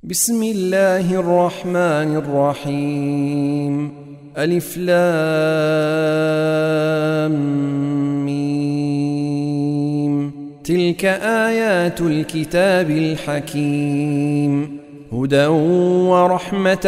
بسم الله الرحمن الرحيم. ألف لام ميم. تلك آيات الكتاب الحكيم، هدى ورحمة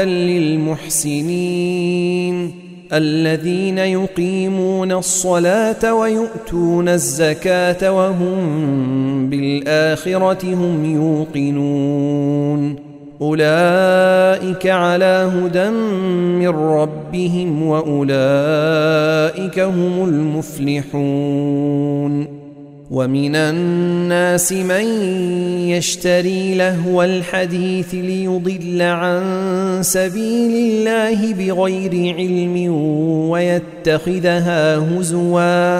للمحسنين الذين يقيمون الصلاة ويؤتون الزكاة وهم بالآخرة هم يوقنون. أولئك على هدى من ربهم وأولئك هم المفلحون. ومن الناس من يشتري لهو الحديث ليضل عن سبيل الله بغير علم ويتخذها هزوا،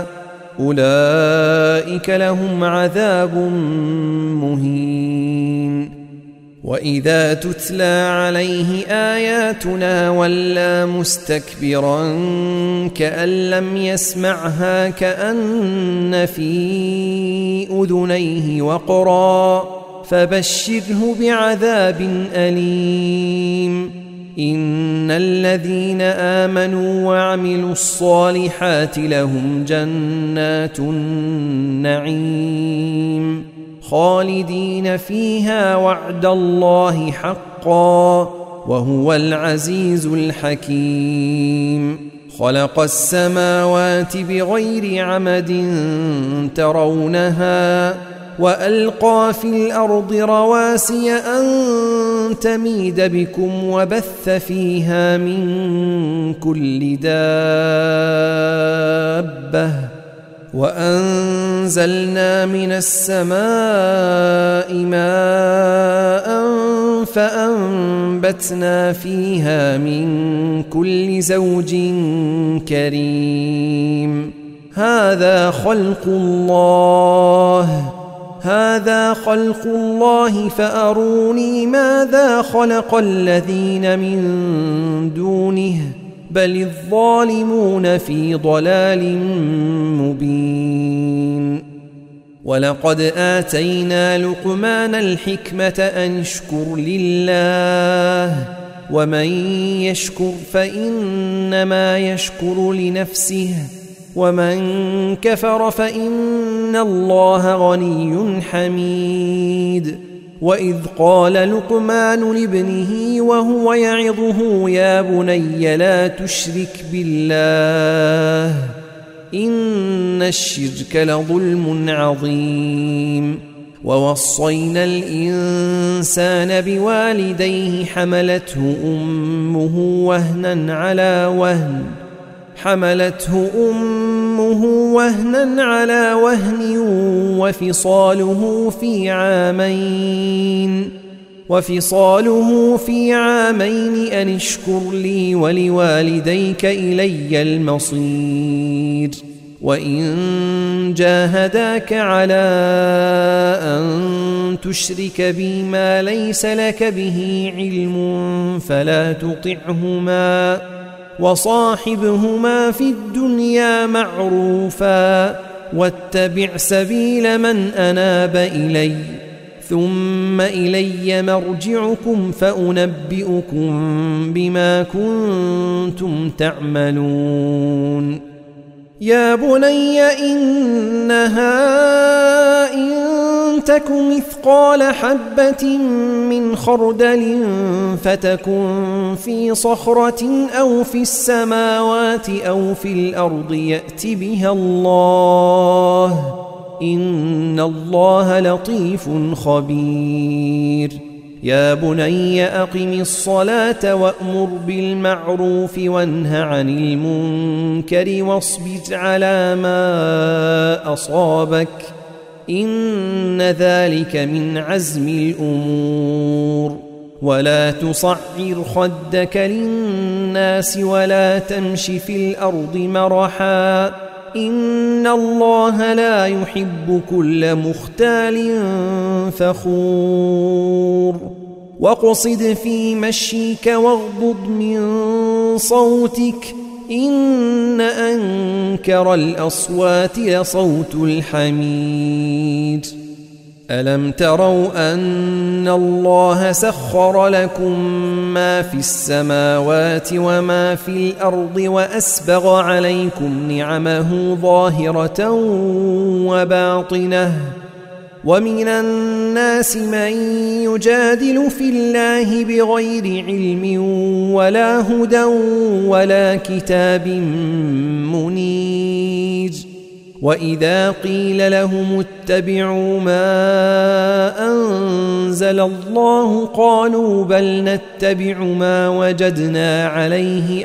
أولئك لهم عذاب مهين. وإذا تتلى عليه آياتنا ولى مستكبرا كأن لم يسمعها كأن في أذنيه وقرا، فبشره بعذاب أليم. إن الذين آمنوا وعملوا الصالحات لهم جنات النعيم خالدين فيها وعد الله حقا وهو العزيز الحكيم. خلق السماوات بغير عمد ترونها وألقى في الأرض رواسي أن تميد بكم وبث فيها من كل دابة وأنزلنا من السماء ماء فأنبتنا فيها من كل زوج كريم. هذا خلق الله فأروني ماذا خلق الذين من دونه بل الظالمون في ضلال مبين. ولقد آتينا لقمان الحكمة أن اشكر لله ومن يشكر فإنما يشكر لنفسه ومن كفر فإن الله غني حميد. وإذ قال لقمان لابنه وهو يعظه يا بني لا تشرك بالله إن الشرك لظلم عظيم. ووصينا الإنسان بوالديه حملته أمه وهنا على وهن وفصاله في عامين أن اشكر لي ولوالديك إلي المصير. وإن جاهداك على أن تشرك بي ما ليس لك به علم فلا تطعهما وصاحبهما في الدنيا معروفا واتبع سبيل من أناب إلي ثم إلي مرجعكم فأنبئكم بما كنتم تعملون. يا بني إنها إن تك مثقال حبة من خردل فتكن في صخرة أو في السماوات أو في الأرض يأت بها الله إن الله لطيف خبير. يا بني أقم الصلاة وأمر بالمعروف وانه عن المنكر واصبر على ما أصابك إن ذلك من عزم الأمور. ولا تصعر خدك للناس ولا تمش في الأرض مرحا إن الله لا يحب كل مختال فخور. واقصد في مشيك واغضض من صوتك إن أنكر الأصوات لصوت الحمير. ألم تروا أن الله سخر لكم ما في السماوات وما في الأرض وأسبغ عليكم نعمه ظاهرة وباطنة ومن الناس من يجادل في الله بغير علم ولا هدى ولا كتاب منير وإذا قيل لهم اتبعوا ما أنزل الله قالوا بل نتبع ما وجدنا عليه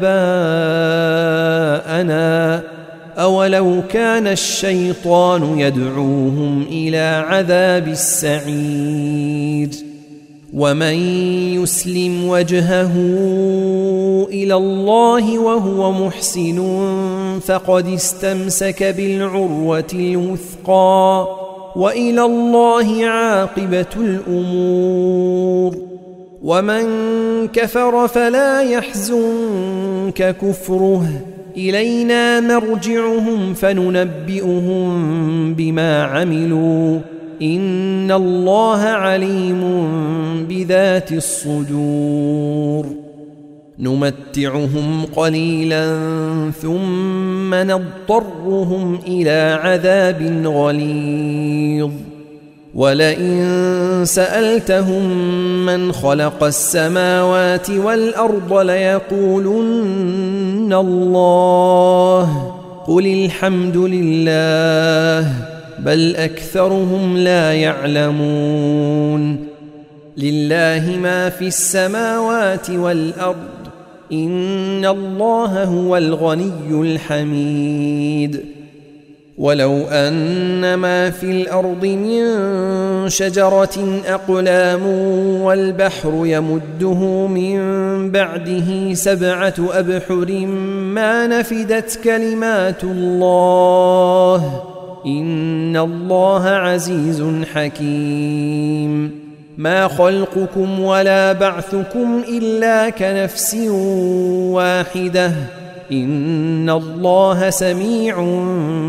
آباءنا أولو كان الشيطان يدعوهم إلى عذاب السعير ومن يسلم وجهه إلى الله وهو محسن فقد استمسك بالعروة الوثقى وإلى الله عاقبة الأمور ومن كفر فلا يحزنك كفره إلينا مرجعهم فننبئهم بما عملوا إن الله عليم بذات الصدور نمتعهم قليلا ثم نضطرهم إلى عذاب غليظ ولئن سألتهم من خلق السماوات والأرض ليقولن الله قل الحمد لله بل أكثرهم لا يعلمون لله ما في السماوات والأرض إن الله هو الغني الحميد ولو أن ما في الأرض من شجرة أقلام والبحر يمده من بعده 7 أبحر ما نفدت كلمات الله إن الله عزيز حكيم ما خلقكم ولا بعثكم إلا كنفس واحدة إن الله سميع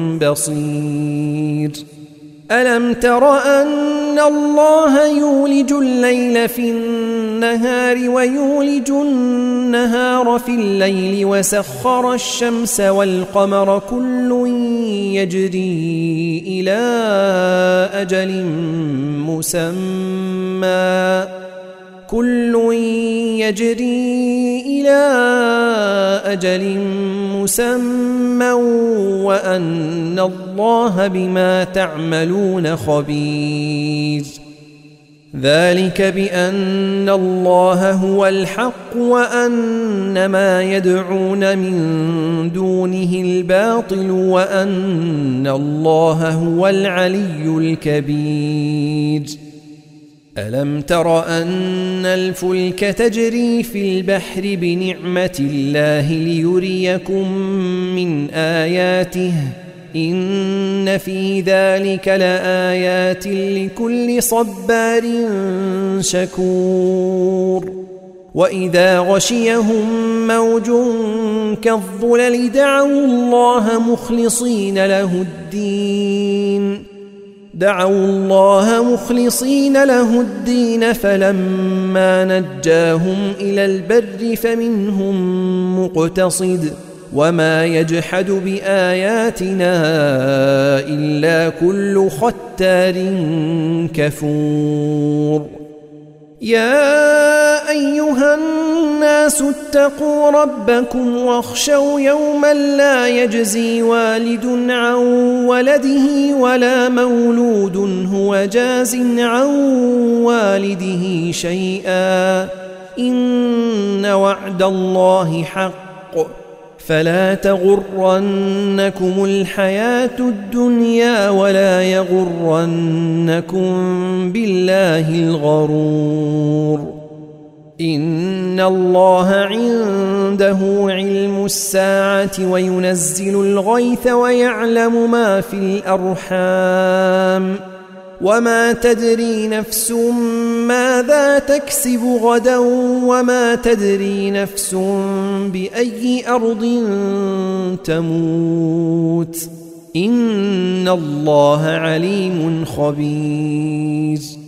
بصير ألم تر أن الله يولج الليل في النهار ويولج النهار في الليل وسخر الشمس والقمر كل يجري إلى أجل مسمى وأن الله بما تعملون خبير ذلك بأن الله هو الحق وأن ما يدعون من دونه الباطل وأن الله هو العلي الكبير ألم تر أن الفلك تجري في البحر بنعمة الله ليريكم من آياته إن في ذلك لآيات لكل صبار شكور وإذا غشيهم موج كالظلل دعوا الله مخلصين له الدين فلما نجاهم إلى البر فمنهم مقتصد وما يجحد بآياتنا إلا كل ختار كفور يا أيها الناس اتقوا ربكم واخشوا يوما لا يجزي والد عن ولده ولا مولود هو جاز عن والده شيئا إن وعد الله حق فلا تغرنكم الحياة الدنيا ولا يغرنكم بالله الغرور إن الله عنده علم الساعة وينزل الغيث ويعلم ما في الأرحام وما تدري نفس ماذا تكسب غدا وما تدري نفس بأي أرض تموت إن الله عليم خبير